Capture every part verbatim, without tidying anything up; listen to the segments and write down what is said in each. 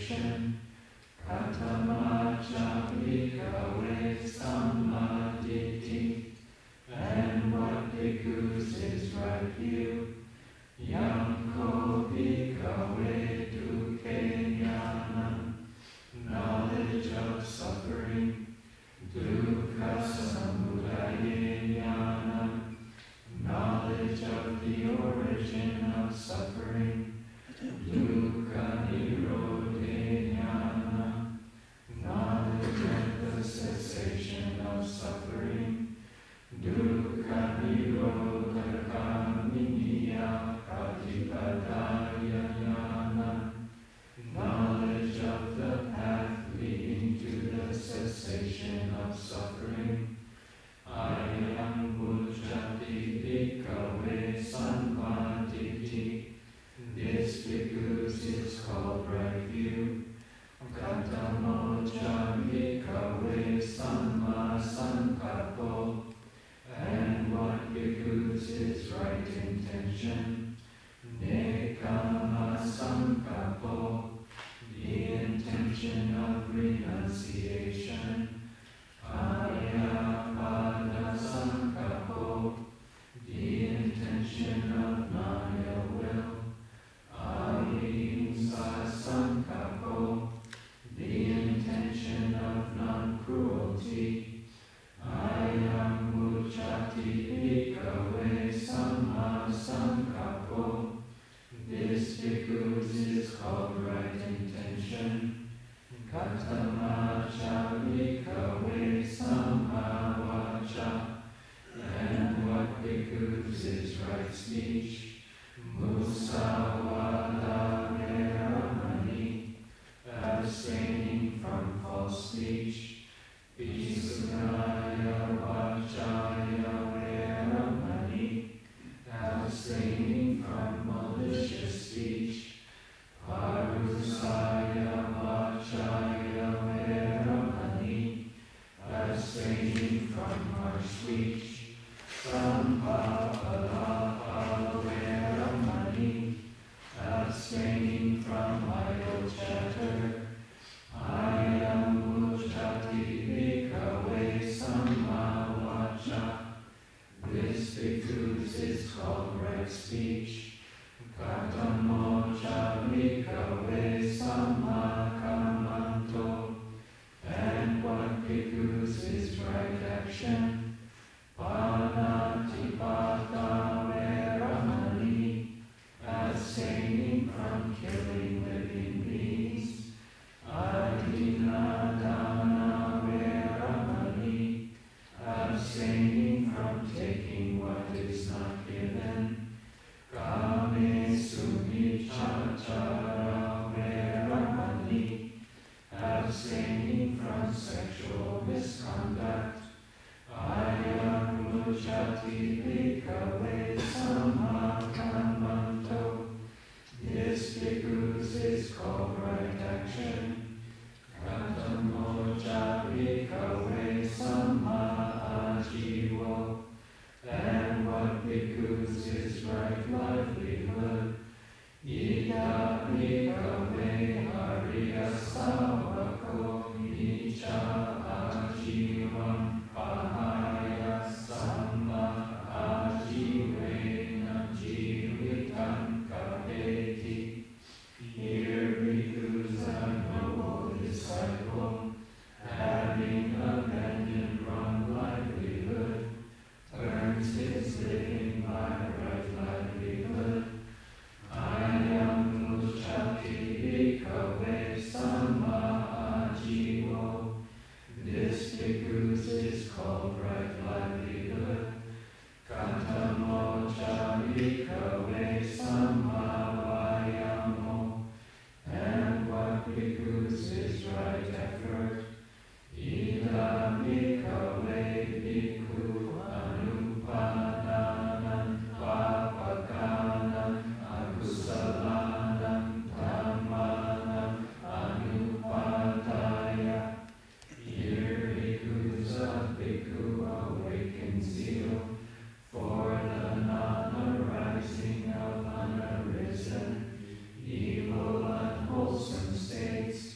renunciation. Katamacha bhikkhave sammaditi. And what bhikkhus is right view? Yanko bhikkhave dukkhe jnanam. Knowledge of suffering. Dukkha samudaye jnanam. Knowledge of the origin of suffering. Dukkha nirodhe jnana. Knowledge of the cessation of suffering. Dukkha nirodha kaminiya pratipadaya jnana. Knowledge of the path leading to the cessation of suffering. Ayam bhujati bhikkhave sammaditi. This bhikkhus is called right view. Katamocha bhikkhave samma sankappo. And what bhikkhus is right intention? Nekama sankappo. The intention of renunciation. Ayapada sankappo. The intention of non-ill will. Ahimsa sankappo. The intention of non-cruelty. Ayam bhujati bhikkhave samma sankappo. This bhikkhus is called right intention. Katamacha bhikkhave samma vacha. And what bhikkhus is right speech? Musavada veramani. Abstaining from false speech. Visuddhaya vachaya veramani. Abstaining from malicious speech. Parusaya vachaya veramani. Abstaining from harsh speech. Sampapalapa veramani. Abstaining from idle chatter. Ayam bhujati bhikkhave samma vacha. This bhikkhus is called right speech. Katamocha bhikkhave samma kammanto. And what bhikkhus is right action? Panatipata veramani. Abstaining from killing living beings. Adinadana veramani. Abstaining from taking what is not given. Kame sumichachara veramani. Abstaining from sexual misconduct. Ayam bhujati bhikkhave samma kammanto. This bhikkhus is called right action. Katamocha bhikkhave samma ajivo. And what bhikkhus is right livelihood? Ida bhikkhave hariya savako nicha ajivam pahaya samma ajivena jivitam kapeti. Here bhikkhus a noble disciple, having abandoned wrong livelihood, turns his living by right livelihood. Ayam bhujati bhikkhave samma ajivo. This bhikkhus is called right livelihood. Katamocha bhikkhave samma vayamo. And what bhikkhus is right effort? Ida bhikkhave bhikkhu anupadanam papakanam akusalanam dhammanam anupadaya. Here bhikkhus a bhikkhu awakened zeal for the non-arising of unarisen, evil, unwholesome states.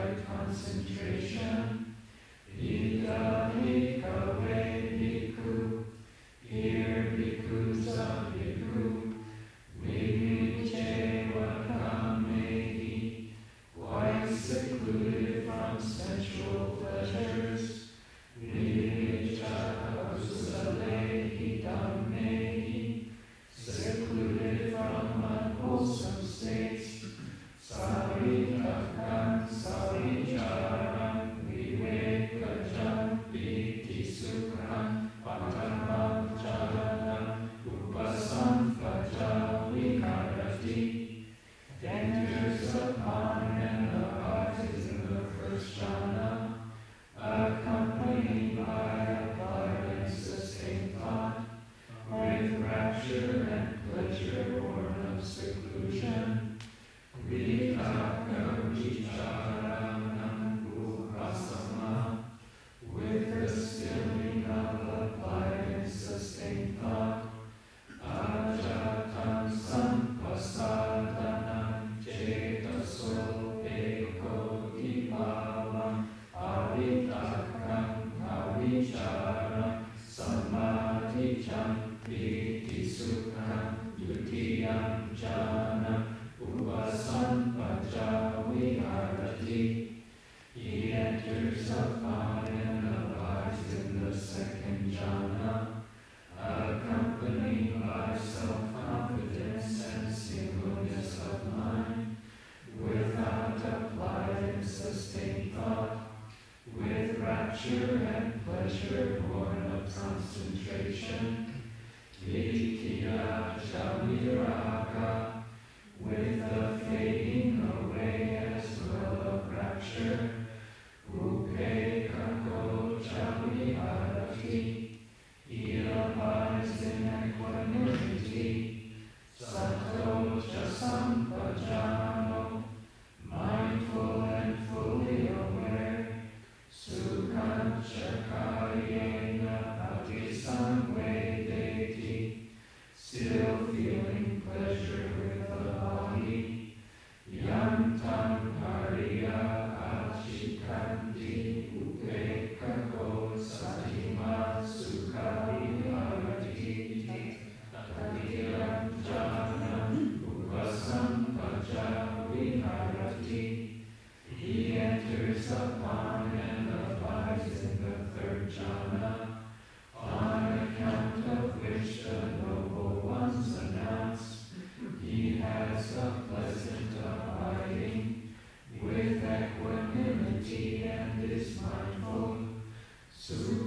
right concentration. Ida Bhikkhave Bhikkhu, here bhikkhus of bhikkhu, Viviceva kamehi, quite secluded from sensual pleasures, Vivichaka kusalehi dhammehi, secluded from unwholesome states, Savitakam savicharam vivekajam viti sukham patamam charanam upasamvaja vikarati, enters upon and abides in the first jhana, accompanied by applied and sustained thought, with rapture and pleasure born of seclusion. Vikaka vicharanam upasama, with the stilling of applied and sustained thought, ajatam sampasadanam cetaso eko dipavam avitakam avicharam samadhijam viti sukham dutiyam janam upasampaja viharati. He enters upon and abides in the second jhana, accompanied by self-confidence and singleness of mind, without applied and sustained thought, with rapture and pleasure born of concentration. Vidya Shaviraga, with the fading away as well of rapture. Rupe Kako Chaviharati, he abides in equanimity. Sato Chasampajano, mindful and fully aware. Sukham Chakayena Patisamvedeti, still feeling pleasure with the body. Yantam Hariya Achikanti Upekako Satima Sukhaviharati, Tadiyam Janam Upasampaja Viharati. He enters upon and abides in the third jhana, on account of which the noble ones announce, he has a pleasant abiding, with equanimity and is mindful. Sukha